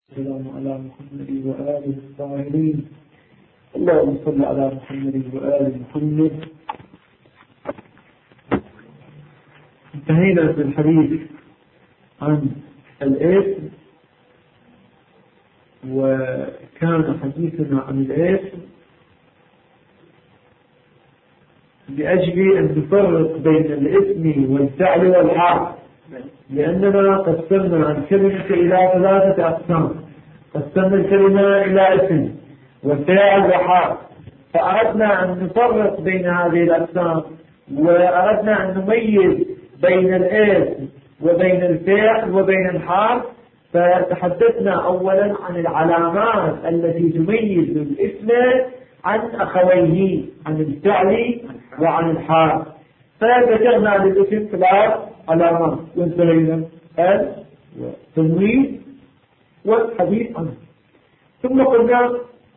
السلام على محمد وآله الطاهرين. اللهم صل على محمد وآل محمد. انتهينا في الحديث عن الاسم، وكان حديثنا عن الاسم لأجل أن نفرق بين الاسم والفعل والحرف، لأننا قسمنا الكلمة إلى ثلاثة أقسام. قسمنا الكلمة إلى اسم وفعل وحرف، فأردنا أن نفرق بين هذه الأقسام، وأردنا أن نميز بين الاسم وبين الفعل وبين الحرف. فتحدثنا أولا عن العلامات التي تميز الاسم عن أخويه، عن الفعل وعن الحرف. فذكرنا للاسم ثلاث علامات، وانتهينا التمويل والحديث عنه. ثم قلنا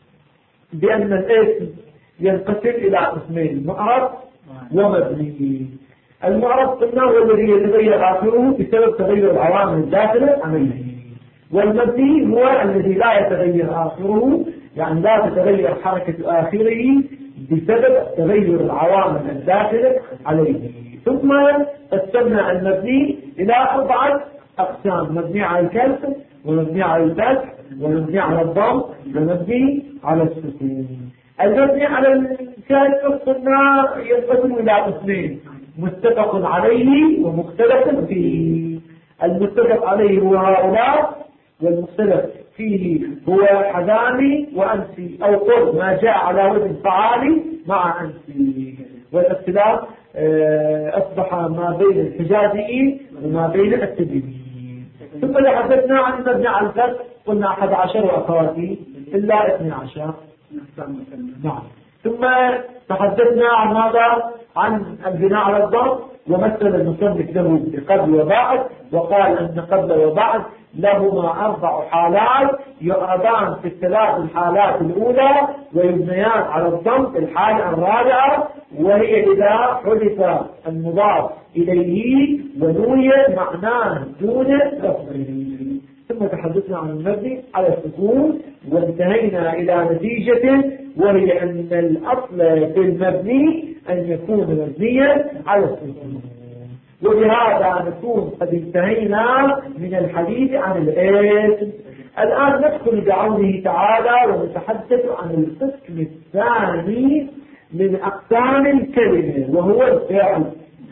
بأن الاسم ينقسم إلى قسمين: معرب ومبني. المعرب قلنا هو الذي يتغير آخره بسبب تغير العوامل الداخلة عليه، والمبني هو الذي لا يتغير آخره، يعني لا تتغير حركة آخره بسبب تغير العوامل الداخلة عليه. ثم قسمنا المبني إلى 4 أقسام: مبني على الكسر، ومبني على الفتح، ومبني على الضم، ومبني على السكون. المبني على الكسر قلنا ينقسم إلى قسمين: متفق عليه ومختلف فيه. المتفق عليه هو هؤلاء، والمختلف فيه هو حذامي وأنسي، أو قل ما جاء على وزن فعالي مع أنسي. والاختلاف أصبح ما بين الحجازي وما بين التبيين. ثم تحدثنا عن مبني على الفتح، قلنا 11 وأخواته إلا 12. نعم. ثم تحدثنا عن ماذا؟ عن البناء على الضم، ومثل المصنف له بقبل وبعد، وقال أن قبل وبعد لهما 4 حالات يعرضان في ال3 الحالات الأولى، ويبنيان على الضم في الحالة الرابعة، وهي إذا حذف المضاف إليه ونوي معناه دون لفظه. ثم تحدثنا عن المبني على السكون، وانتهينا إلى نتيجة، وهي أن الأصل في المبني أن يكون مبنيا على السكون. وبهذا نكون قد انتهينا من الحديث عن الاسم. الآن ندخل بعونه تعالى ونتحدث عن القسم الثاني من أقسام الكلمة، وهو الفعل.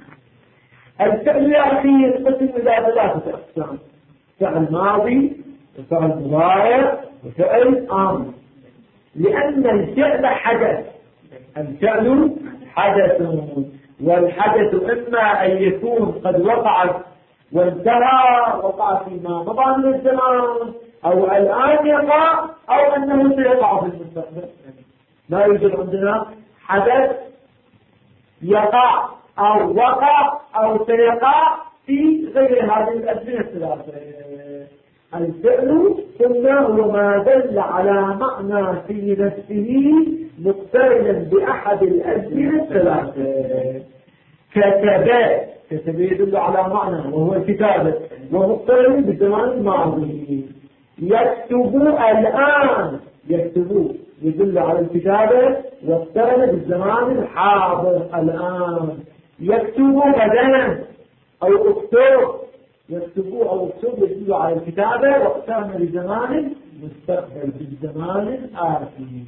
الفعل يا أخي ينقسم إلى 3 أقسام: فعل ماضي، وفعل مضارع، وفعل امر. لأن الفعل حدث، الفعل حدث، والحدث إما أن يكون قد وقع وانتهى، وقع فيما مضى من الزمان، أو الآن يقع، أو أنه سيقع في المستقبل. لا يوجد عندنا حدث يقع أو وقع أو سيقع في غير هذه الأزمنة الثلاثة. الفعل قلنا هو ما دل على معنى في نفسه مقترنا بأحد الأزمنة الثلاثة. كتب يدل على معنى وهو الكتابة، ومقترن بالزمان الماضي. يكتب الآن، يكتب يدل على الكتابة واقترن بالزمان الحاضر الآن. يكتب غدا أو اكتب، يكتب أو اكتب يدل على الكتابة واقترن بزمان مستقبل بالزمان الآتي.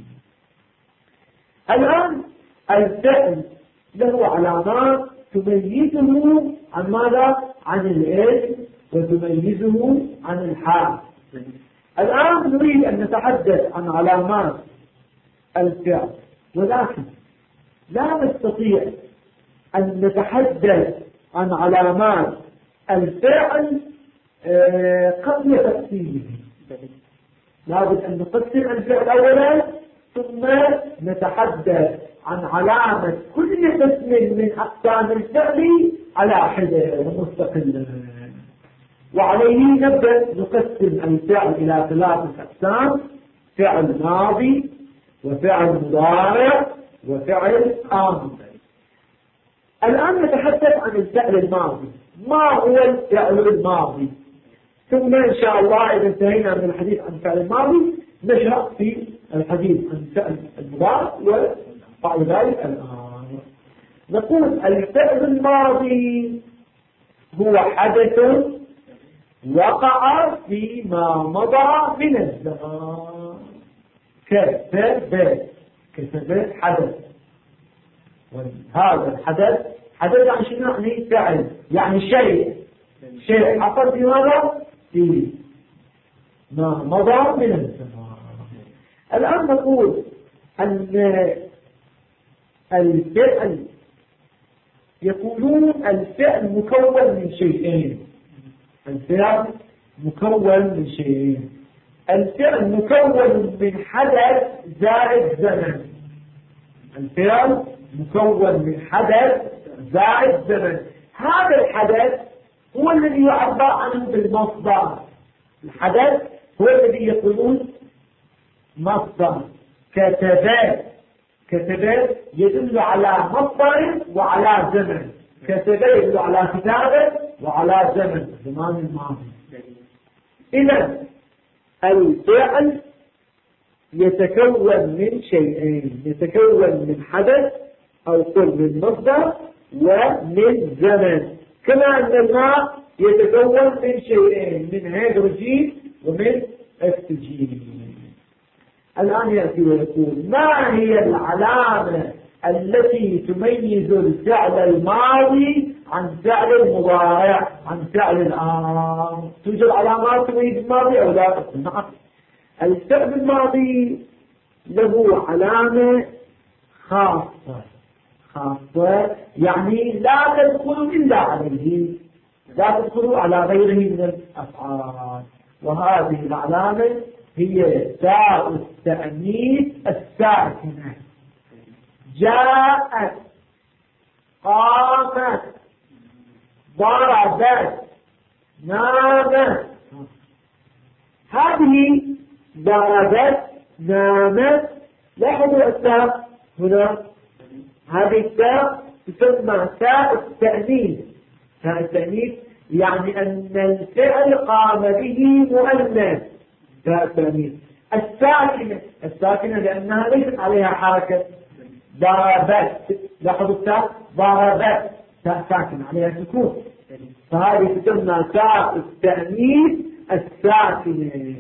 الآن الفعل له علامات تميزه عن ماذا؟ عن الاسم، وتميزه عن الحال. الآن نريد أن نتحدث عن علامات الفعل، ولكن لا نستطيع أن نتحدث عن علامات الفعل قبل تقسيمه. لابد أن نقسم الفعل أولا، ثم نتحدث عن علامة كل قسم من أقسام الفعل على حدة مستقلة. وعليه نبدأ نقسم الفعل إلى 3 أقسام: فعل ماضي، وفعل مضارع، وفعل امر. الآن نتحدث عن الفعل الماضي. ما هو الفعل الماضي؟ ثم إن شاء الله إذا انتهينا من الحديث عن الفعل الماضي نشرع في الحديث عن الفعل المضارع وبعد ذلك الآن نقول الفعل الماضي هو حدث وقع فيما مضى من الزمان كسب حدث، وهذا الحدث يعني شنو؟ يعني فعل، يعني شيء حصل في ماذا؟ في ما مضى من الزمان. الآن نقول أن الفعل يقولون الفعل مكون من شيئين. الفعل مكون من شيئين. الفعل مكون من حدث زائد زمن. الفعل مكون من حدث زائد زمن. هذا الحدث هو الذي يعبر عنه بالمصدر. الحدث هو الذي يقولون مصدر. كتب يدل على مصدر وعلى زمن. كتب يدل على كتابة وعلى زمان الماضي. إذا الفعل يتكون من شيئين، يتكون من حدث أو قل من مصدر ومن زمن، كما أن الماء يتكون من شيئين، من هيدروجين ومن أكسجين. الآن يأتي ويقول ما هي العلامة التي تميز الفعل الماضي عن فعل المضارع عن فعل الآن؟ توجد علامات تميز الماضي أو لا؟ نعم. الفعل الماضي له علامة خاصة يعني لا تدخل إلا عليه، لا تدخل على غيره من الأفعال، وهذه العلامة هي تاء التأنيث الساكنة. جاءت، قامت، ضربت، نامت. هذه ضربت، نامت. لاحظوا التاء هنا، هذه التاء تسمى تاء التأنيث. تاء التأنيث يعني أن الفعل قام به مؤنث. تاء التأنيث الساكنة لأنها ليست عليها حركة. ضربت، لاحظوا التاء، ضربت، تاء ساكنة عليها سكون، فهذه تسمى تاء التأنيث الساكنة.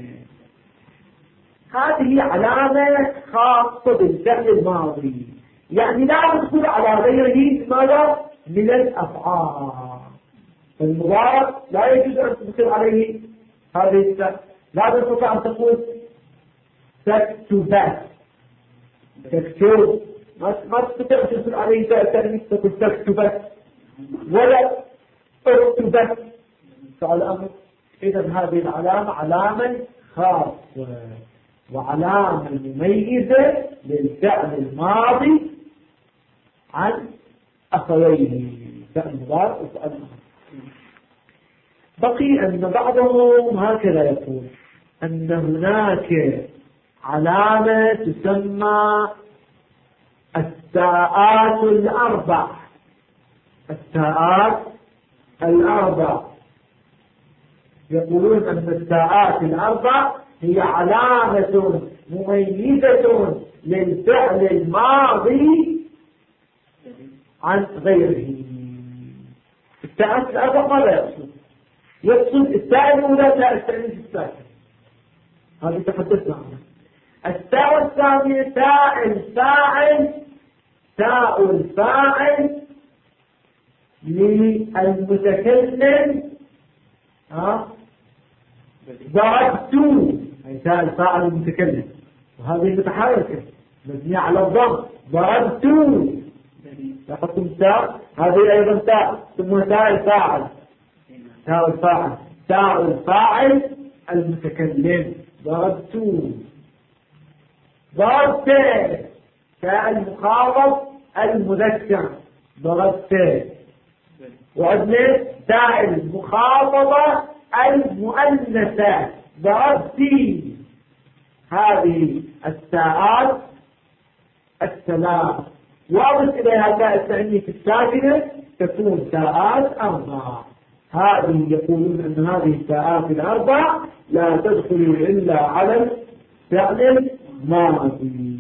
هذه علامة خاصة بالفعل الماضي، يعني لا تدخل على غيره ماذا؟ من الأفعال. المضارع لا يجوز أن تدخل عليه هذه التاء. لا تستطيع أن تقول تكتب، ما تستطيع أن تدخل عليه تاء التأنيث تقول تكتب ولا اكتب فعل أمر. إذا هذه العلامة علامة خاصة وعلامة مميزة للفعل الماضي عن أخويه، فعل المضارع وفعل الأمر. بقي أن بعضهم هكذا يقول أن هناك علامة تسمى التاءات الأربع. التاءات الأربع يقولون أن التاءات الأربع هي علامة مميزة للفعل الماضي عن غيره. التاءات الأربع ماذا يقصد؟ يقصد التاء الأولى تاء التأنيث الساكن، هذه تحدثنا عنها. التاء الثانية تاء الفاعل، تاء الفاعل للمتكلم ضربت، أي تاء الفاعل المتكلم، وهذه متحركة مبنية على الضم. ضربت، لاحظتم تاء، هذه أيضا تاء ثم تاء الفاعل. تاء الفاعل، تاء الفاعل المتكلم. ضربت. ضربت، تاء المخاطب المذكر. ضربت. وعندنا تاء المخاطبة المؤنثة. ضربتي. هذه التاءات الثلاث وأضف إليها تاء التأنيث الساكنة تكون تاءات أربع. هذه يقولون أن هذه التاءات الأربع لا تدخل إلا على الفعل الماضي.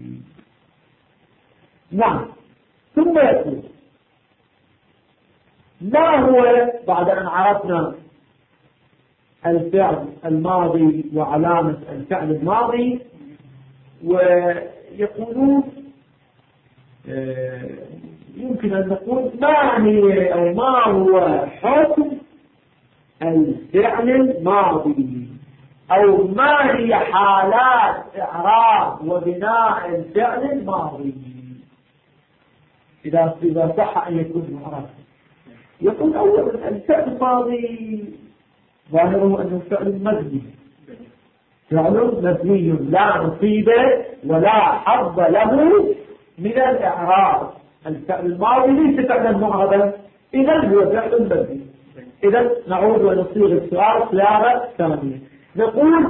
نعم. ثم يقول ما هو بعد أن عرفنا الفعل الماضي وعلامة الفعل الماضي، ويقولون يمكن أن نقول ما هي أو ما هو حكم الفعل الماضي، أو ما هي حالات إعراب وبناء الفعل الماضي إذا صح أن يكون معرب. يقول أولا الفعل الماضي ظاهره أنه فعل مبني، فعل مبني لا نصيب ولا حظ له من الإعراب. الفعل الماضي ليس فعلا معربا، إذا هو فعل مبني. إذا نعود ونصيغ السؤال صياغة ثانية، نقول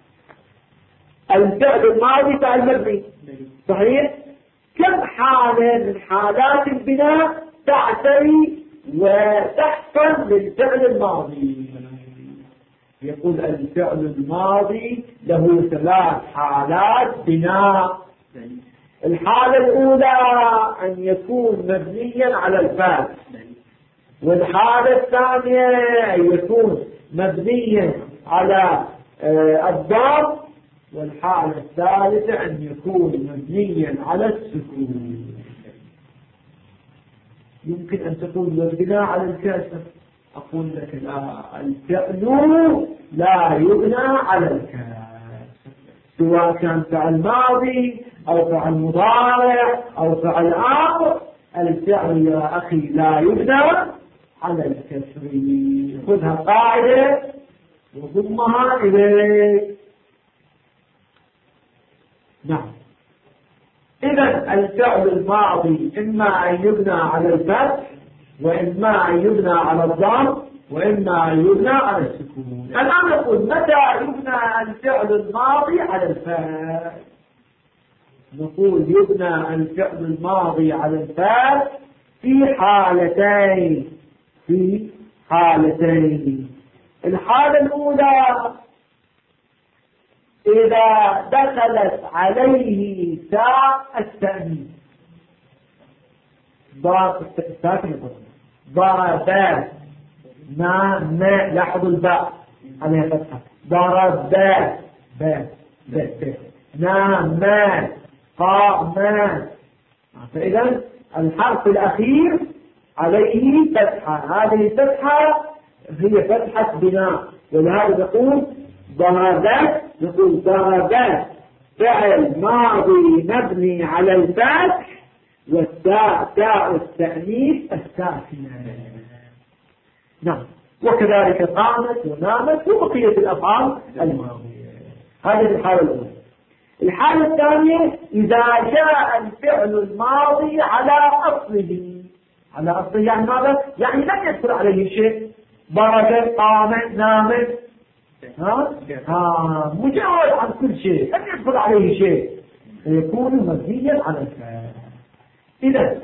الفعل الماضي فعل مبني صحيح، كم حالة من حالات البناء تعتري وتحصل للفعل الماضي؟ يقول الفعل الماضي له 3 حالات بناء. الحالة الأولى أن يكون مبنيا على الفاعل، والحالة الثانية أن يكون مبنيا على الضم، والحالة الثالثة أن يكون مبنيا على السكون. يمكن أن تقول والبناء على الكسر، أقول لك لا، الفعل لا يبنى على الكسر، سواء كان فعل ماضي أو فعل مضارع أو فعل آخر. الفعل يا أخي لا يبنى على الكسر. خذها قاعدة وضمها إليك. نعم. إذا الفعل الماضي إما أن يبنى على الفتح، وإما أن يبنى على الضم، وإما أن يبنى على السكون. الآن نقول متى يبنى الفعل الماضي على الفتح؟ نقول يبنى الفعل الماضي على الفتح في حالتين. الحالة الأولى إذا دخلت عليه تاء التأنيث، ضرب ما لاحظوا الباء عليها فتحة، ضرب نام قام. فإذا الحرف الأخير عليه فتحة، هذه الفتحة هي فتحة بناء، ولهذا نقول ضربت، نقول ضربت فعل ماضي مبني على الفتح، والتاء تاء التأنيث الساكنة. نعم. وكذلك قامت ونامت وبقية الأفعال الماضية. هذه الحالة الأولى. الحالة الثانية إذا جاء الفعل الماضي على أصله. على أصله يعني ماذا؟ يعني لم يدخل عليه شيء، ضرب قام نام، مجرد عن كل شيء، لم يدخل عليه شيء، فيكون مبنيا على الفعل. إذا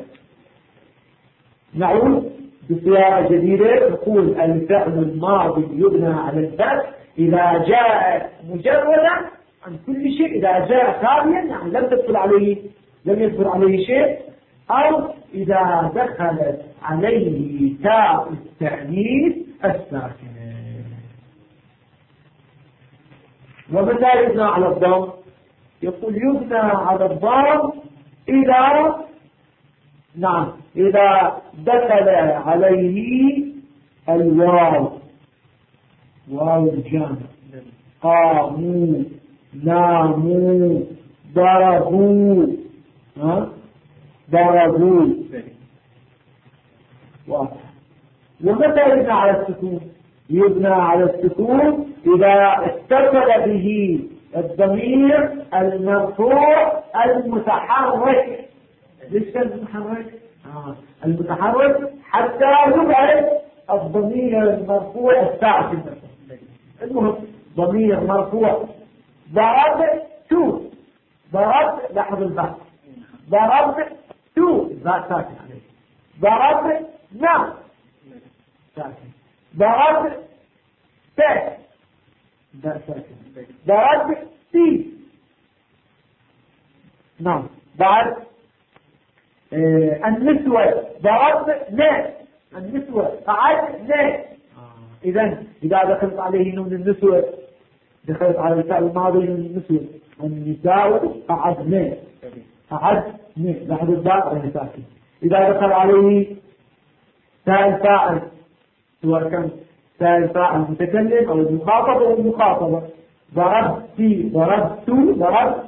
نعود بصياغة جديدة، نقول الفعل الماضي يبنى على الفتح إذا جاء مجردا عن كل شيء، إذا جاء خاليا يعني لم يدخل عليه شيء، أو إذا دخلت عليه تاء التأنيث الساكنة. ومتى يبنى على الضم؟ يقول يبنى على الضم إذا دخل عليه الواو، واو الجامع، قاموا ناموا ضربوا واضح. ومتى يبنى على السكون؟ يبنى على السكون إذا اتصل به الضمير المرفوع المتحرك. ليش كان المتحرك؟ المتحرك حتى يبعد الضمير المرفوع الساكن. المهم ضمير مرفوع، ضربت، لاحظ الباء، ضربت الباء ساكن عليه، ضربنا ساكن، ضربت ضربتي. نعم. بعد النسوة ضربنا النسوة قعدنا. إذا دخلت عليه نون النسوة دخلت على الفعل الماضي نون النسوة. النساء قعدنا لحد الداء ساكن. إذا دخل عليه تاء الفاعل سواء كان تاء الفاعل متكلم أو المخاطب أو المخاطبة. ضربتي ضربت ضربت.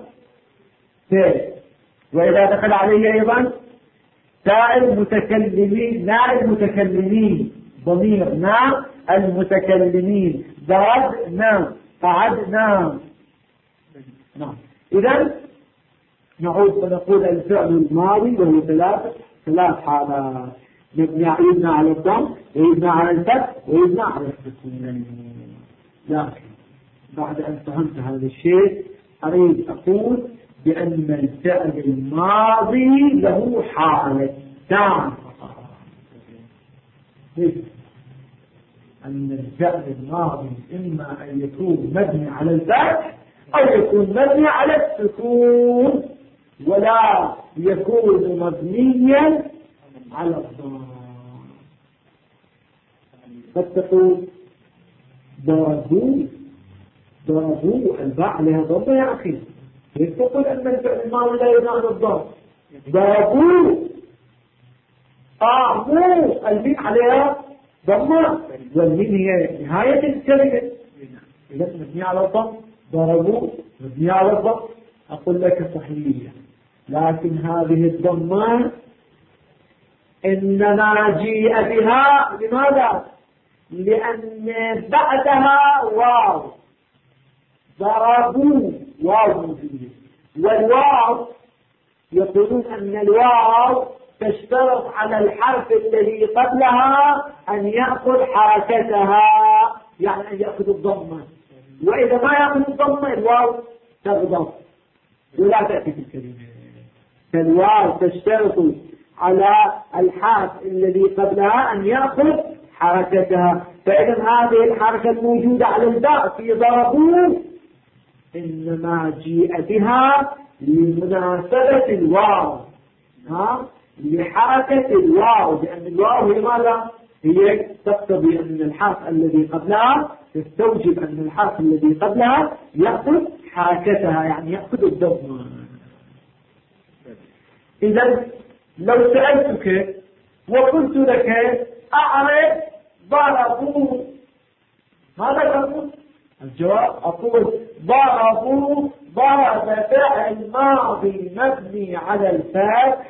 وإذا دخل عليه أيضا تاء المتكلمين ناء المتكلمين ضمير ناء المتكلمين. ضربنا قعدنا. نعم. إذن نعود ونقول الفعل الماضي وهو ثلاث حالات. يبنى على الضم ويبنى على الفتح ويبنى على السكون. لكن بعد أن فهمت هذا الشيء أريد أقول بأن الفعل الماضي له حالتان. أن الفعل الماضي إما أن يكون مبني على الفتح أو يكون مبني على السكون ولا يكون مبنيا على الضم. قد تقول ضربوا الباء عليها ضم يا أخي. كيف تقول أن الفعل الماضي لا يبنى على الضم؟ ضربوا قاموا الباء عليها ضمة والمين هي نهاية الكلمة. إذا مبني على الضم. ضربوا مبني على الضم. أقول لك صحيح لكن هذه الضمة إنما جيء بها لماذا؟ لأن بعدها واو. ضربوا واو موجودة والواو يقولون أن الواو تشترط على الحرف الذي قبلها أن يأخذ حركتها يعني أن يأخذ الضمة. وإذا ما يأخذ الضمة الواو تغضب ولا تأتي في الكلمة. فالواو تشترط على الحرف الذي قبلها أن يأخذ حركتها. فإذا هذه الحركة الموجودة على الباء في ضربوا إنما جيء بها لمناسبة الواو لحركة الواو. لأن الواو لماذا؟ هي تقتضي أن الحرف الذي قبلها تستوجب أن الحرف الذي قبلها يأخذ حركتها يعني يأخذ الضمة. إذا لو سألتك وقلت لك أعرف ضربوا ماذا تقول؟ الجواب أقول ضربوا ضرب فعل ماضي مبني على الفتح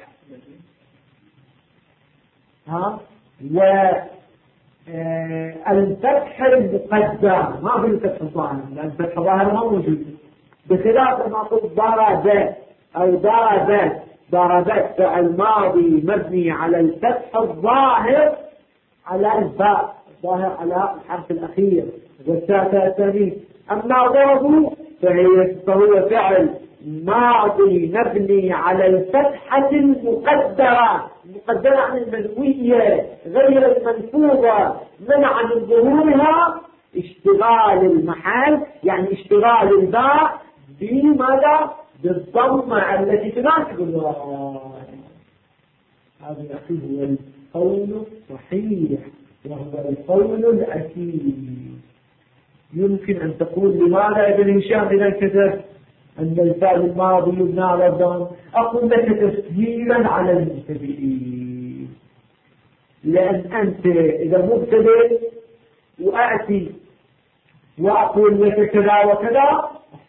والفتح المقدر ما في الفتح الظاهر لأن الفتح الظاهر ما موجود. بخلاف ما قلت ضرب أو ضربت فعل ماضي مبني على الفتح الظاهر على الباء الظاهر على الحرف الأخير والتاء الثاني. أما ضربوا فهو فعل ماضي مبني على الفتحة المقدرة عن المنوية غير المنفوذة منعا من ظهورها اشتغال المحل يعني اشتغال الباء بماذا؟ بالضمة التي تناسب الواو. هذا هو القول الصحيح وهو القول الأكيد. يمكن أن تقول لماذا ابن هشام إذا كتب أن الفعل الماضي يبنى على الضم؟ أقول لك تسهيلا على المبتدئين. لأن أنت إذا مبتدئ وأأتي وأقول لك كذا وكذا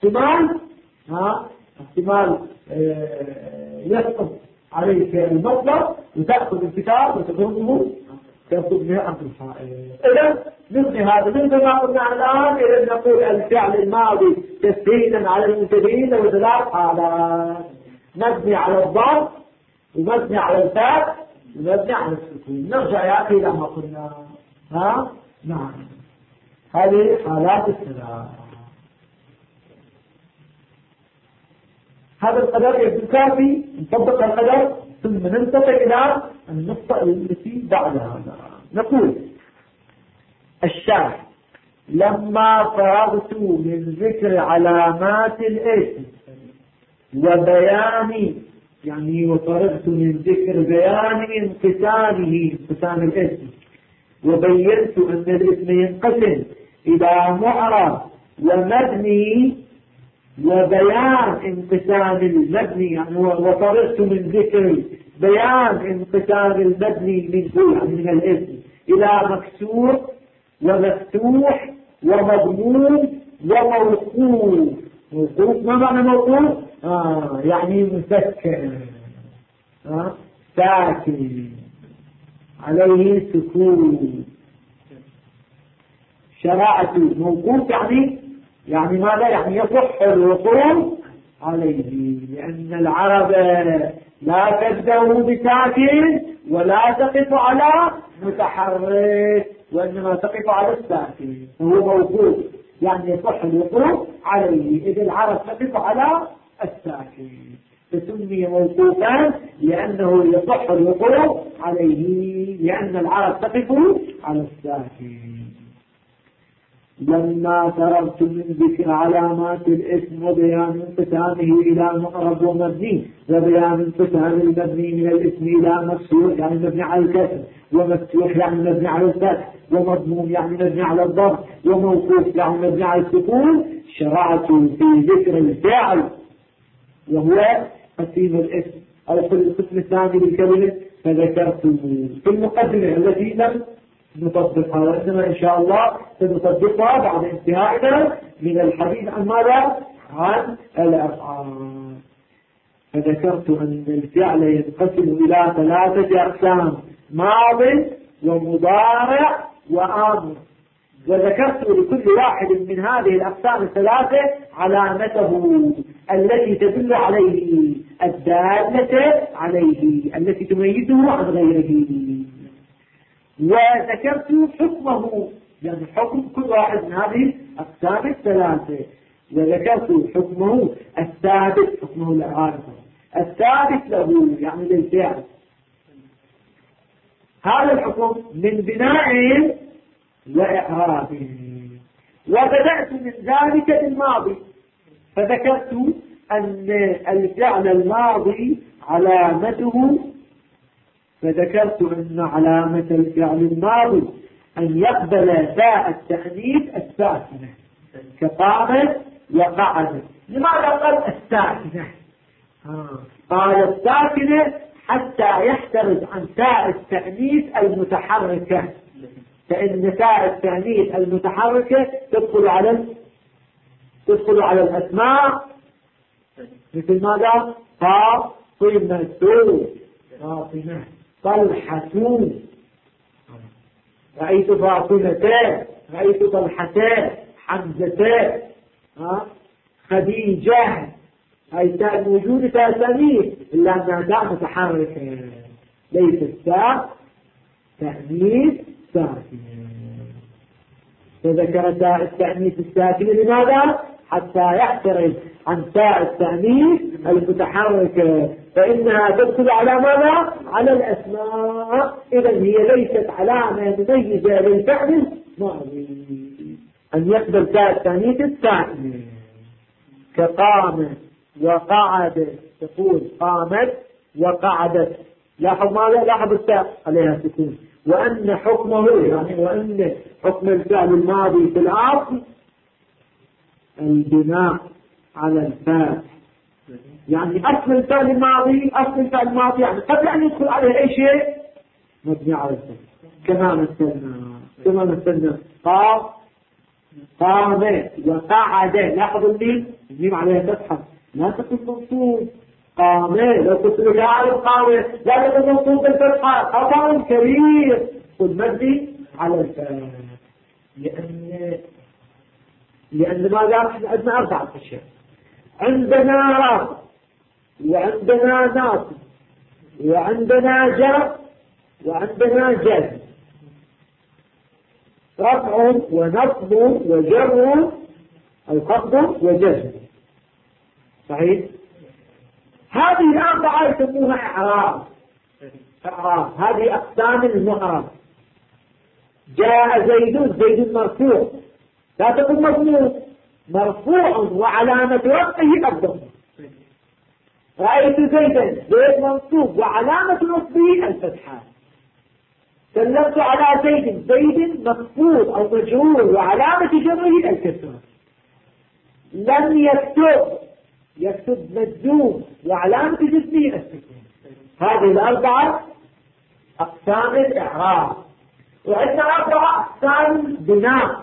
احتمال يسقط عليك المطلب وتأخذ الكتاب وتضربه تأخذ به أمر الفائد. إذا مثل هذا مثل ما قلنا الآن إذا نقول الفعل الماضي تسهيلا على المبتدئين وثلاث حالات مبني على الضم ومبني على الفتح ومبني على السكون. نرجع يا أخي لما قلنا نعم هذه حالات الثلاث. هذا القدر يبدو كافي نطبق القدر ثم ننتقل إلى النقطة التي بعد هذا. نقول الشرح: لما فرغت من ذكر علامات الاسم وبيان، يعني وفرغت من ذكر بيان انقسام الاسم، وبينت أن الاسم ينقسم إلى معرب ومبني، وبيان انقسام المبني، يعني وفرغت من ذكر بيان انقسام المبني من الاسم إلى مكسور ومفتوح ومضموم وموقوف. موقوف، ما معنى موقوف؟ يعني مسكن، ساكن عليه سكون. شرعت موقوف يعني ماذا؟ يعني يصح الوقوف عليه، لأن العرب لا تبدأ بساكن ولا تقف على متحرك، وإنما تقف على الساكن، هو موقوف يعني يصح الوقوف عليه. إذا العرب تقف على الساكن فسمي موقوفا لأنه يصح الوقوف عليه، لأن العرب تقف على الساكن. لما فرغت من ذكر علامات الاسم وبيان انقسامه إلى معرب ومبني، وبيان انقسام المبني من الاسم إلى مكسور يعني مبني على الكسر، ومفتوح يعني مبني على الفتح، ومضموم يعني مبني على الضم، وموقوف يعني مبني على السكون، شرعت في ذكر الفعل وهو قسيم الاسم أو في القسم الثاني للكلمة، فذكرت في المقدمة التي لم نطبقها، وإنما إن شاء الله سنطبقها بعد انتهائنا من الحديث عن ماذا؟ عن الأفعال. فذكرت أن الفعل ينقسم إلى 3 أقسام: ماض ومضارع وآمر، وذكرت لكل واحد من هذه الأقسام 3 علامته التي تدل عليه، الدالة عليه التي تميزه عن غيره، وذكرت حكمه، يعني حكم كل واحد من هذه الأقسام 3، وذكرت حكمه الثابت، حكمه العارض الثابت له يعني للفعل. هذا الحكم من بناء وإعراب، وبدأت من ذلك بالماضي، فذكرت أن الفعل الماضي علامته، فذكرت أن علامة الفعل الماضي أن يقبل تاء التأنيث الساكنة كقامت وقعدت. لماذا قال الساكنة؟ قال الساكنة حتى يحترز عن تاء التأنيث المتحركة، فإن تاء التأنيث المتحركة تدخل على الأسماء مثل ماذا؟ فاطمة، طلحة، رأيت فاطمة، رأيت طلحة، حمزة، خديجة. هاي تاء موجودة تاء تأنيث إلا أنها تاء متحركة، ليست تاء تأنيث ساكنة. فذكر تاء التأنيث الساكنة لماذا؟ حتى يحترز عن تاء التأنيث المتحركة، فإنها تدخل على ماذا؟ على الأسماء. إذا هي ليست علامة مميزة للفعل الماضي أن يقبل تاء التأنيث الساكنة كقامت وقعدت، تقول قامت وقعدت، لاحظ ماذا؟ لاحظ التاء عليها سكون. وأن حكمه يعني وأن حكم الفعل الماضي في الأصل البناء على الفاء، يعني أصل الفعل الماضي يعني قبل أن يدخل عليه أي شيء مبني على الفاء، كما مثلنا قامت وقعد. لاحظ الميم عليها فتحة، لا تكون منصوب. قامت لو كنت مجعل قامت لا تكون منصوب بالفتحة، خطأ كبير. قل مبني على الفاء لأن ماذا؟ عندنا 4 أشياء: عندنا رافع، وعندنا ناصب، وعندنا جر، وعندنا جزم. رفع ونصب وجر أو خفض وجزم، صحيح؟ هذه 4 يسموها إعراب. هذه أقسام المعرب. جاء زيد، زيد مرفوع، لا تقل مضمون، مرفوع وعلامة رفعه الضم. رأيت زيدا، زيد منصوب وعلامة نصبه الفتحة. سلمت على زيد، زيد مخفوض أو مجرور وعلامة جره الكسر. لم يكتب، يكتب مجزوم وعلامة جزمه السكون. هذه الأربعة أقسام الإعراب. وعندنا أربعة أقسام بناء.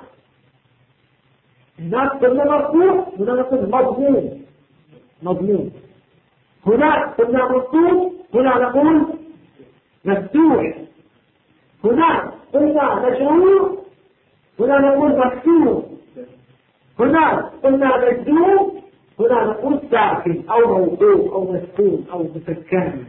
هناك قلنا مرفوع، هنا نقول مضمون، مضمون. هناك قلنا منصوب، هنا نقول مفتوح. هناك قلنا مجرور، هنا نقول مكسور. هناك قلنا مجزوم، هنا نقول ساكن أو موقوف أو مسكون أو مسكن.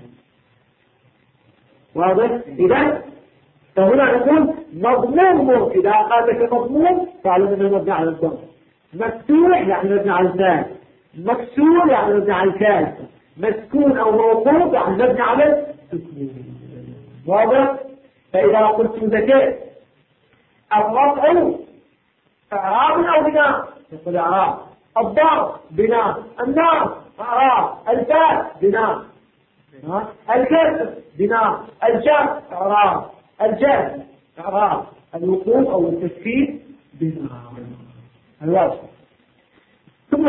واضح؟ إذا فهنا نقول مضمون. إذا قال لك مضمون فاعلم أنه مبني على الضم. مفتوح يعني مبني على الفاء، مكسور يعني مبني على الكاف، مسكون أو موقوف يعني مبني على السكون. واضح؟ فإذا قلت لك الرفع إعراب أو بناء يقول إعراب. الضم بناء، النار إعراب، الفاء بناء، الكسر بناء، الجر إعراب، الجر إعراب، الوقوف أو التسكين بناء. الواجب. ثم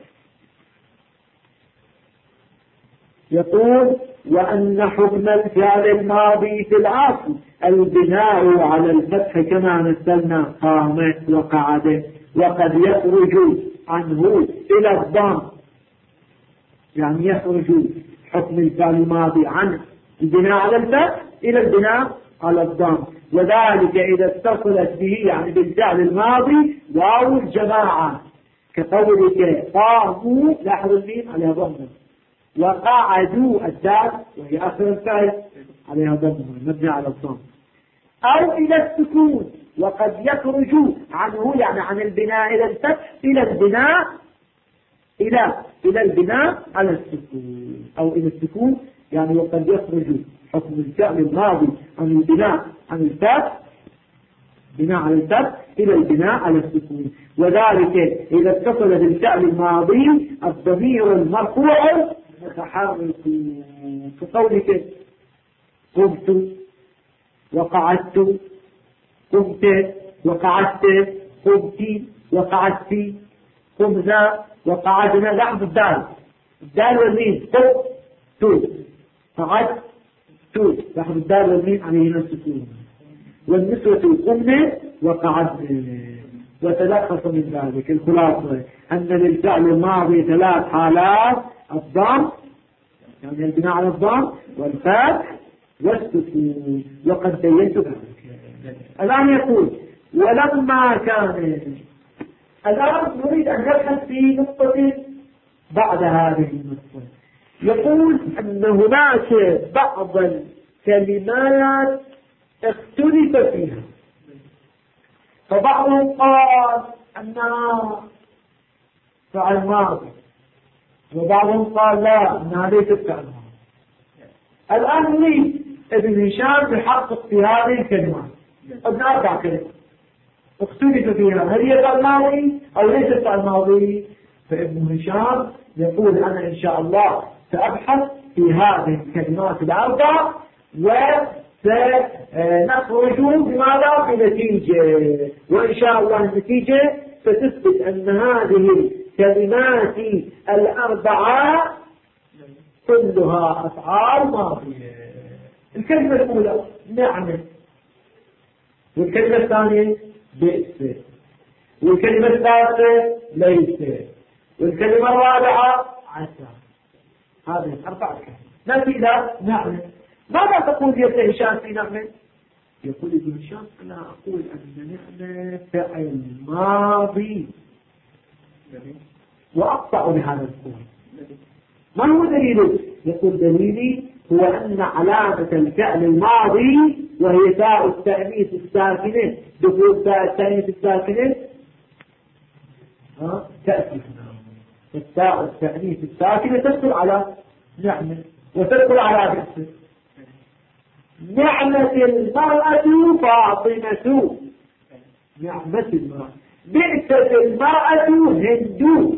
يقول وأن حكم الفعل الماضي في الأصل البناء على الفتح كما مثلنا، قام وقعد، وقد يخرج عنه إلى الضم، يعني يخرج حكم الفعل الماضي عن البناء على الفتح إلى البناء على الضم، وذلك إذا اتصلت به يعني بالفعل الماضي واو الجماعة، كقولك قاموا، لاحظ الميم عليها ضمة، وقعدوا الدال وهي آخر الفعل عليها ضمة مبني على الضم، أو إلى السكون، وقد يخرج عنه يعني عن البناء إلى الفتح إلى البناء إلى البناء على السكون، أو إلى السكون يعني وقد يخرج حكم الفعل الماضي عن البناء عن الفتح بناء على الفتح إلى البناء على السكون، وذلك إذا اتصل بالفعل الماضي الضمير المرفوع متحرك، كقولك قمت وقعدت، قمت وقعدت، قمت وقعدت، قمنا وقعدنا. لاحظ الدال والميم، قمت قعدت، لاحظ الدال والميم عليهما السكون، والنسوة قمنا وقعدنا. وتلخص من ذلك الخلاصة أن للفعل الماضي ثلاث حالات: الضم يعني البناء على الضم، والفتح، والسكون، وقد بينت ذلك. الآن يقول ولما كان، الآن نريد أن نبحث في نقطة بعد هذه النقطة. يقول أن هناك بعض الكلمات اختلف فيها، فبعضهم قال أنها فعل ماضي، وبعضهم قال لا أنها ليست فعل ماضي. الآن نريد ابن هشام يحقق في هذه الكلمات. ابن أربع كلمات اختلف فيها، هل هي فعل ماضي أو ليست فعل ماضي؟ فابن هشام يقول أنا إن شاء الله سأبحث في هذه الكلمات الأربع وسنخرج بماذا؟ بنتيجة، وإن شاء الله النتيجة ستثبت أن هذه الكلمات الأربعة كلها أفعال ماضية. الكلمة الأولى نعمة، والكلمة الثانية بئس، والكلمة الثالثة ليس، والكلمة الرابعة عسى. هذه أربع كلمات. نأتي إلى نعمة. ماذا تقول يا ابن هشام في نعمة؟ يقول ابن هشام أنا أقول أن نعمة فعل ماضي، وأقطع بهذا القول. ما هو دليله؟ يقول دليلي هو أن علامة الفعل الماضي وهي تاء التأنيث الساكنة، دخول تاء التأنيث الساكنة تأتي، التاء التأنيث الساكنة تدخل على نعمة وتدخل على بئس. نعمة المرأة فاطمة، نعمة المرأة. بئست المرأة هند،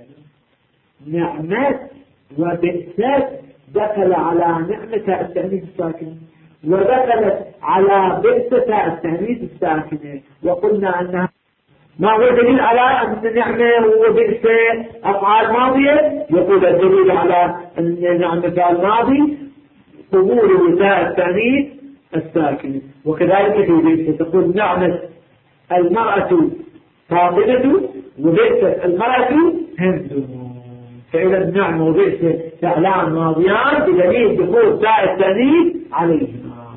نعمة وبئست دخل على نعمة التأنيث الساكنة، ودخلت على بئسة التأنيث الساكنة، وقلنا أنها ما هو دليل على أن نعمة وبئسة أفعال ماضية؟ يقول الدليل على أن نعمة الماضي قبول بتاء التأنيث الساكنة، وكذلك في بئسة تقول نعمة المرأة فاضلة وبئسة المرأة هند. فإذا النعمة وبئسة فعلان ماضيان بدليل دخول تاء التأنيث عليهما.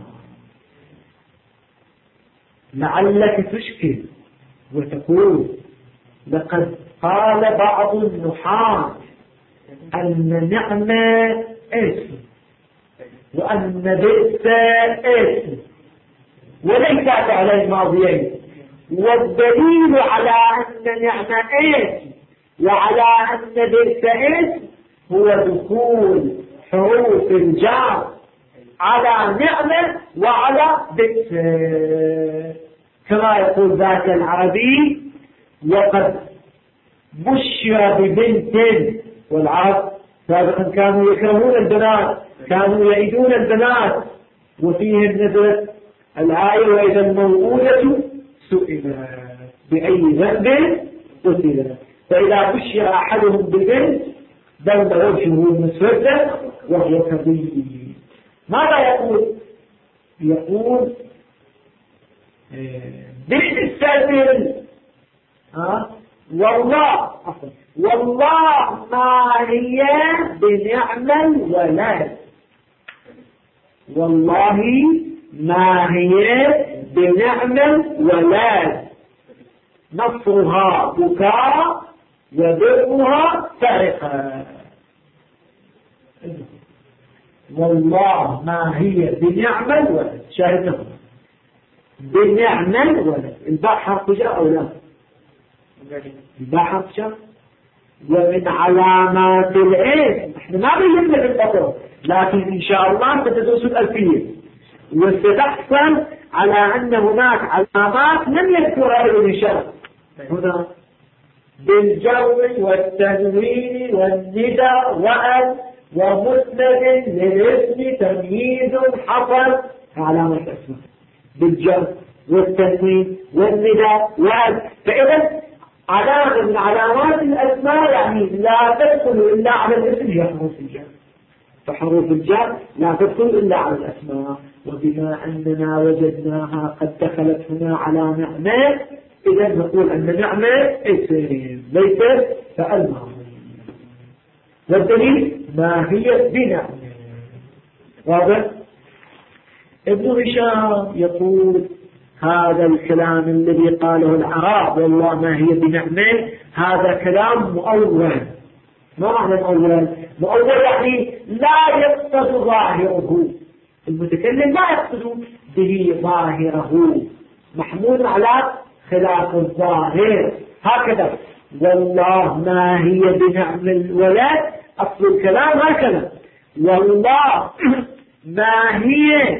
لعلك تشكل وتقول لقد قال بعض النحاة أن نعمة اسم وأن بئس اسم وليس فعلين ماضيين، والدليل على أن نعمة اسم وعلى أن بئس اسم هو دخول حروف الجر على نعمة وعلى بئس، كما يقول ذاك العربي وقد بشر ببنت. والعرب سابقا كانوا يكرهون البنات، كانوا يعيدون البنات، وفيهم نزلت الآية وإذا الموءودة سئلت بأي ذنب قتلت. فإذا بشر أحدهم ببنت ضل وجهه مسودا وهو كظيم. ماذا يقول؟ يقول بالسبب والله ما هي بنعم الولد، والله ما هي بنعم الولد، نصرها بكاء وبرها فرقا. والله ما هي بنعم الولد، شاهدنا بنعم الولد. الباء حرف جاء أو لا؟ الباء حرف جاء. ومن علامات الاسم، احنا ما بيهمنا في البطل، لكن ان شاء الله ستدرس الألفية وستحصل على ان هناك علامات لم يذكرها ابن هشام هنا بالجر والتنوين والندى وأن ومسند للاسم تمييز حصل، علامة الاسم بالجر والتنوين والندى وأن. فإذا علامة من علامات الأسماء يعني لا تدخل إلا على الاسم هي حروف الجر، فحروف الجر لا تدخل إلا على الأسماء. وبما أننا وجدناها قد دخلت هنا على نعمة، إذا نقول أن نعمة اسم ليست فالماضي، والدليل ما هي بنعمة. واضح؟ ابن هشام يقول هذا الكلام الذي قاله العرب والله ما هي بنعمة، هذا كلام مؤول. ما معنى مؤول؟ مؤول يعني لا يقصد ظاهره، المتكلم لا يقصد به ظاهره، محمول على خلاف الظاهر. هكذا والله ما هي بنعم الولد، أصل الكلام هكذا والله ما هي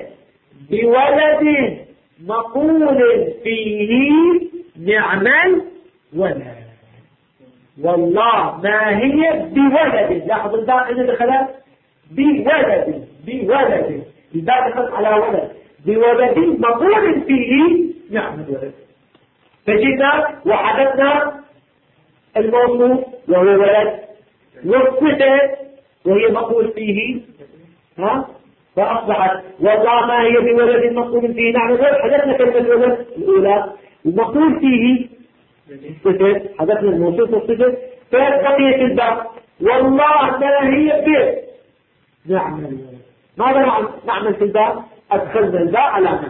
بولد مقول فيه نعم الولد. والله ما هي بولد، لاحظ الباء إذا دخلت بولد، بولد الباء دخلت على ولد، بولد مقول فيه نعم الولد. فجئنا وحدثنا الموصوف وهو ولد، والصفة وهي مقول فيه فأصبحت والله ما هي بولد مقول فيه نعم الولد. حدثنا كلمة الولد الأولى، المقول فيه الصفة، حدثنا الموصوف والصفة، فبقيت الباء والله ما هي به نعم الولد. ماذا نعمل في الباء؟ أدخلنا الباء على نعمة.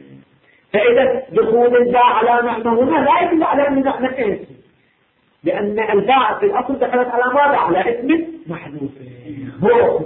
فإذا دخول الباء على نعمة هنا لا يدل على أن نعمة اسم، لأن الباء في الأصل دخلت على ماذا؟ على اسم محذوف هو.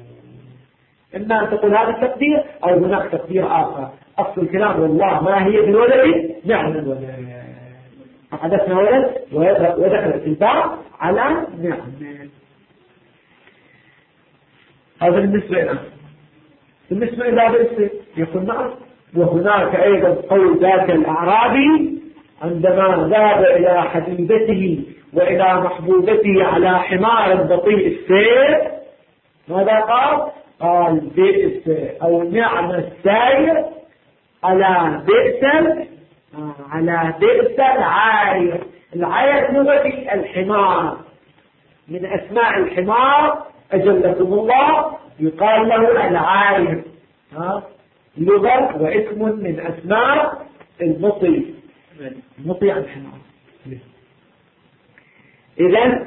إما أن تقول هذا التقدير أو هناك تقدير آخر. أصل الكلام والله ما هي بالولد نعم الولد، حدثنا ولد ودخلت الباء على نعم. هذا بالنسبة لنا. بالنسبة إلى بئس يقول نعم. وهناك أيضا قول ذاك الأعرابي عندما ذهب إلى حبيبته وإلى محبوبته على حمار بطيء السير ماذا قال؟ قال بئس أو نعم السير على بئس العاير. العاير لغة الحمار، من أسماء الحمار أجلكم الله يقال له العاير لغة واسم من أسماء المطي عن الحمار. إذن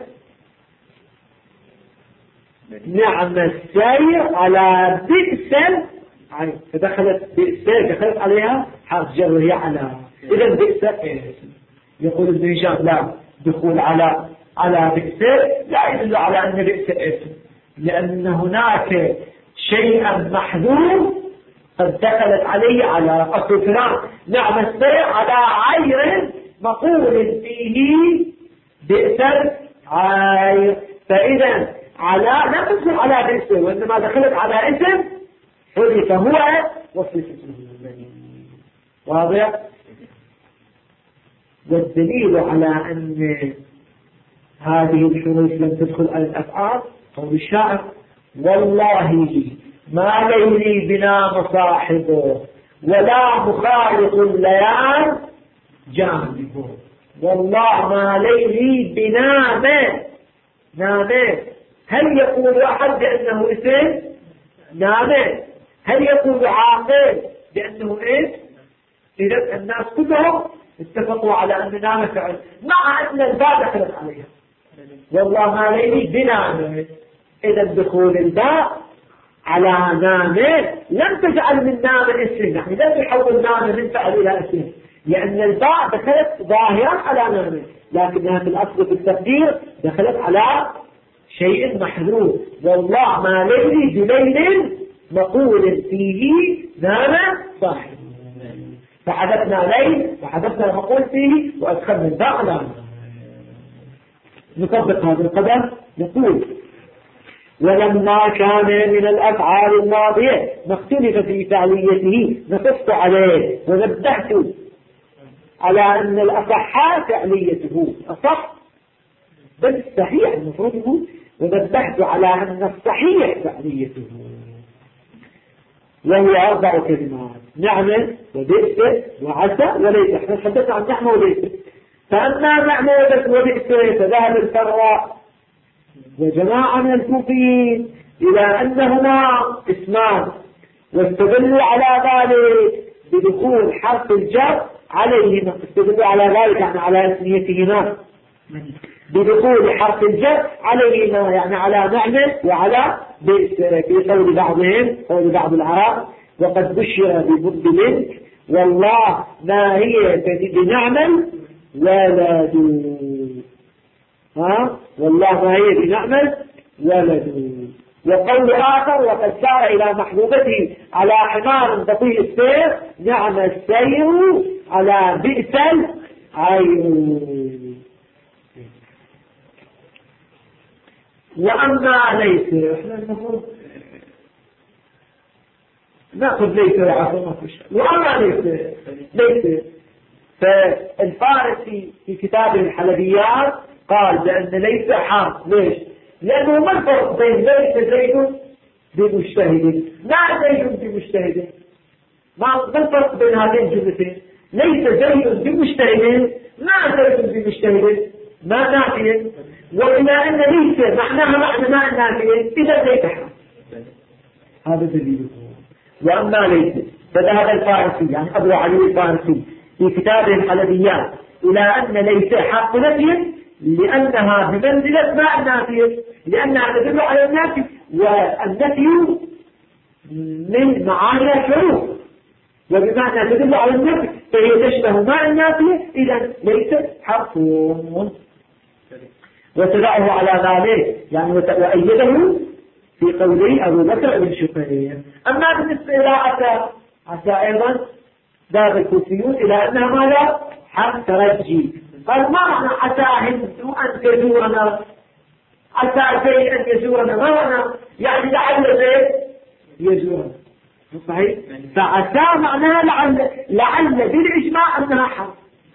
نعم السير على بئس العاير، فدخلت بئس دخلت عليها حرف جر وهي على. إذن بئس يقول ابن هشام لا، دخول على بئس لا يدل على أن بئس اسم، لأن هناك شيئا محذوف قد دخلت عليه على أصل فلان. نعم السير على عير مقول فيه بئس العير، فإذا على لا تدخل على بئس وإنما دخلت على اسم حذف هو وصفته. واضح؟ والدليل على أن هذه الحروف لم تدخل على الأفعال قول الشاعر: والله ما ليلي بنا مصاحبه ولا مخالط الليال جانبه. والله ما ليلي بنا نامه. هل يقول أحد بأنه اسم؟ نامه. هل يقول عاقل بأنه اسم؟ إذا الناس كلهم اتفقوا على أن نام فعل، مع أن الباء دخلت عليها. والله ما ليلي بنامه. إذا دخول الباء على نامه لم تجعل من نام اسم، يعني لم يحول نام من فعل إلى اسم، لأن الباء دخلت ظاهرا على نامه، لكنها في الأصل في التقدير دخلت على شيء محذوف. والله ما ليلي بليل مقول فيه نام صاحب، فحدثنا ليل وحدثنا مقول فيه وأدخلنا الباء على نام. نطبق هذا القدر نقول: ولما كان من الأفعال الماضية ما اختلف في فعليته نقصت عليه ونبهت على أن الأصح فعليته أصح، بل الصحيح المفروض يقول ونبهت على أن الصحيح فعليته، وهي 4 كلمات: نعمة وبئس وعسى وليس. احنا تحدثنا عن نعمة وبئس، فأما نعمة وبئس فذهب الفراء وجماعة من الكوفيين إلى أنهما اسمان، واستدلوا على ذلك بدخول حرف الجر عليهما. استدلوا على ذلك يعني على اسميتهما، بدخول حرف الجر عليهما يعني على نعمة وعلى بئس، في قول بعضهم قول بعض العرب: وقد بشر بمنك والله ما هي بنعمة ولد. والله ما هي بنعمة ولد. وقول آخر: وقد سار إلى محبوبته على حمار بطيء السير نعم السير على بئس العير. وأما ليس، احنا المفروض نأخذ ليس العفو. وأما ليس فالفارسي في كتابه الحلبيات قال بأن ليس حرف. ليش؟ لأنه ما الفرق بين ليس زيد بمجتهد ما زيد بمجتهد؟ ما الفرق بين هذين الجملتين؟ ليس زيد بمجتهد ما زيد بمجتهد ما نافية، وإلا أن ليس معناها معنى ما نافية إذا ليس حرف. هذا دليله. وأما ليس فذهب الفارسي يعني أبو علي الفارسي في كتابه الحلبيات إلى أن ليس حرف نفي، لأنها بمنزلة ما النافية، لأنها تدل على النافي، والنفي من معاني الحروف، وبمعنى تدل على النفي فهي تشبه ما النافية، إذا ليس حرف. وتدعه على ذلك يعني وأيده في قوله أبو بكر بن شقيق. أما بالنسبة إلى عسى أيضا ذهب الكوفيون إلى أنها ماذا؟ حرف ترجي. قال ما معنى عسى هند أن تزورنا؟ عسى زيد أن يزورنا ما معنى؟ يعني لعل زيد يزورنا. صحيح. فعسى معناها لعل بالإجماع أنها حرف.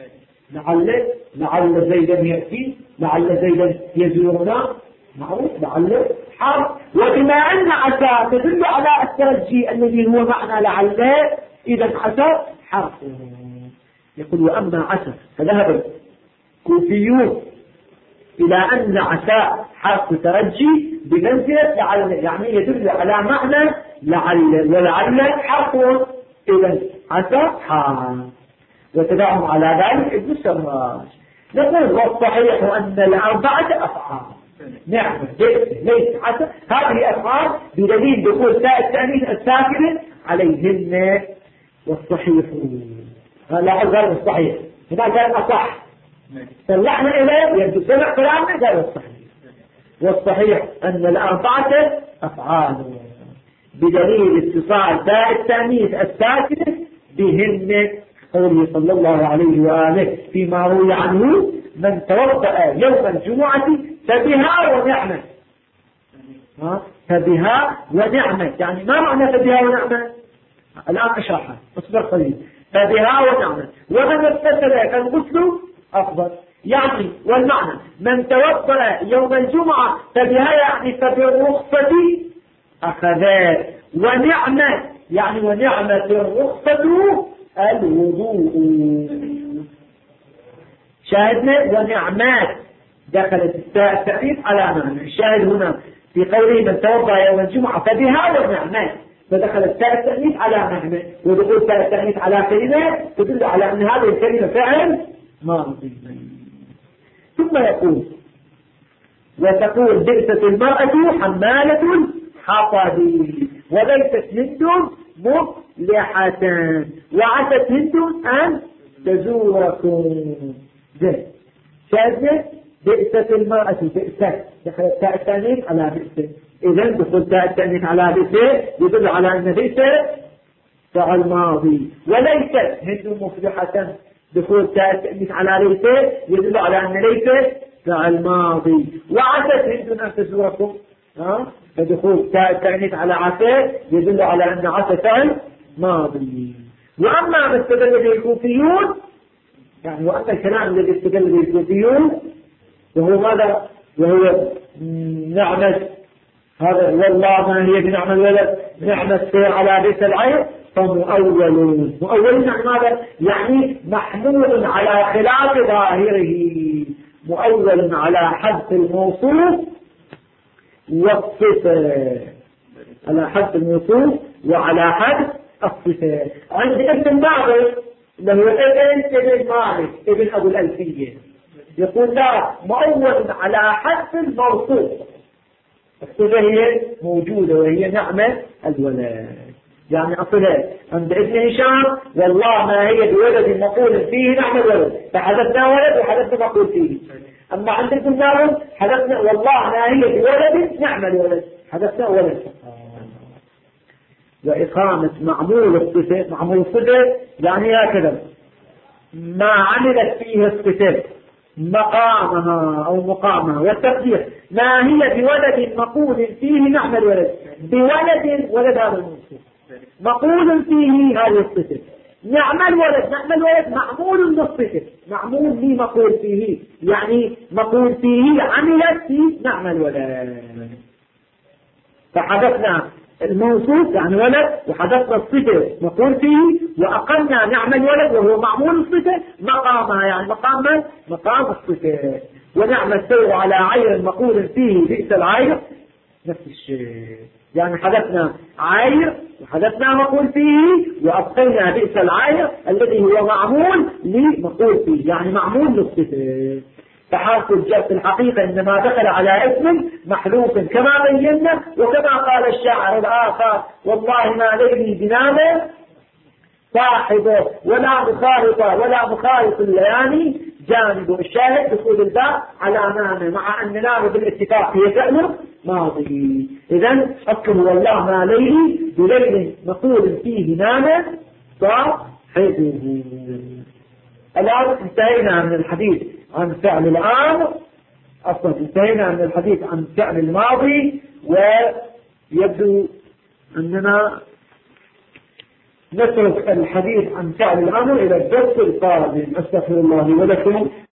لعل زيدا يأتي، لعل زيدا يزورنا، معروف لعل حرف. وبما أن عسى تدل على الترجي الذي هو معنى لعل، إذا عسى حرف. يقول وأما عسى فذهب الكوفيون إلى أن عسى حرف ترجي بمنزلة لعل، يعني يدل على معنى لعل، ولعل حرف. إذا عسى حرف. وتدعهم على ذلك ابن السراج. نقول والصحيح أن الأربعة أفعال. نعم ليس عسى هذه أفعال بدليل دخول تاء التأنيث الساكنة عليهن. والصحيح لا غير الصحيح، هنا قال أصح، طلعنا إليه يبدو سمع كلامنا قال الصحيح. والصحيح أن الأربعة أفعال بدليل اتصال تاء التأنيث الساكنة بهن. قوله صلى الله عليه وآله فيما روي عنه من توضأ يوم الجمعة فبها ونعمة. فبها ونعمة يعني ما معنى فبها ونعمة؟ الآن أشرحها، اصبر قليل. فبها ونعمة. ومن اغتسل فالغسل أفضل، يعني والمعنى من توضأ يوم الجمعة فبها يعني فبالرخصة أخذت، ونعمة يعني ونعمة الرخصة الوضوء. شاهدنا ونعمات دخلت التأنيث على معنى. الشاهد هنا في قوله من توضأ يوم الجمعة فبها ونعمات، فدخلت تاء التأنيث على معنى، ودخول تاء التأنيث على كلمة تدل على أن هذه الكلمة فعل ماضي. ثم يقول وتقول بئست المرأة حمالة الحطب وليست هند مفلحة وعست هند أن تزوركم. شاهدنا بئست المرأة، بئست دخلت تاء التأنيث على بئست. إذا دخول تاء التأنيث على بئست يدل على أن بئست فعل ماضي. وليست هند مفلحة دخول تاء التأنيث على ليست يدل على أن ليست فعل ماضي. وعست هند أن تزوركم، فدخول تاء التأنيث على عسى يدل على أن عسى فعل ماضي. وأما ما استدل به الكوفيون، يعني وأما الكلام الذي استدل به الكوفيون وهو ماذا؟ وهو نعمة هذا والله ما هي بنعمة الولد نعمة على بيت العين، فمؤول. مؤول يعني ماذا؟ يعني محمول على خلاف ظاهره، مؤول على حذف الموصوف والصفة، على حذف الموصوف وعلى حذف الصفة. عند ابن مالك له ابن مالك ابن أبو الألفية يقول لا، مؤول على حذف الموصوف، الصفة هي موجودة وهي نعمة الولد. يعني أصلها عند ابن هشام والله ما هي بولد مقول فيه نعمة الولد، فحذفنا ولد وحذفنا مقول فيه. أما عند ابن مالك حذفنا والله ما هي بولد نعمة الولد، حذفنا ولد. وإقامة معمول الصفة، معمول الصفة يعني هكذا ما عملت فيه الصفة مقامها أو مقامها. والتقدير ما هي بولد مقول فيه نعم الولد، بولد ولد هذا الموصوف مقول فيه هذه الصفة. نعم الولد، نعم الولد معمول للصفة، معمول لمقول فيه، يعني مقول فيه عملت فيه نعم الولد. فحدثنا الموصوف يعني ولد وحدثنا الصفة مقول فيه وأقلنا نعم الولد وهو معمول الصفة مقامها، يعني مقام الصفة. ونعم السير على عير مقول فيه بئس العير نفس الشيء، يعني حدثنا عير وحدثنا مقول فيه وأبقينا بئس العير الذي هو معمول لمقول فيه، يعني معمول للصفة. فحرف الجر في الحقيقة إنما دخل على اسم محذوف كما بينا، وكما قال الشاعر الآخر والله ما ليلي بنامه صاحبه ولا مخالطة ولا مخالط الليالي جانب. الشاهد دخول الباء على نامه مع أن نامه بالاتفاق هي فعل ماضي. إذن أصله والله ما ليلي بليل مقول فيه نامه صاحبه. الآن انتهينا من الحديث عن فعل الآن، أصلا انتهينا من الحديث عن فعل الماضي، ويبدو أننا نترك الحديث عن فعل الأمر إلى الدرس القادم. أستغفر الله ولكم.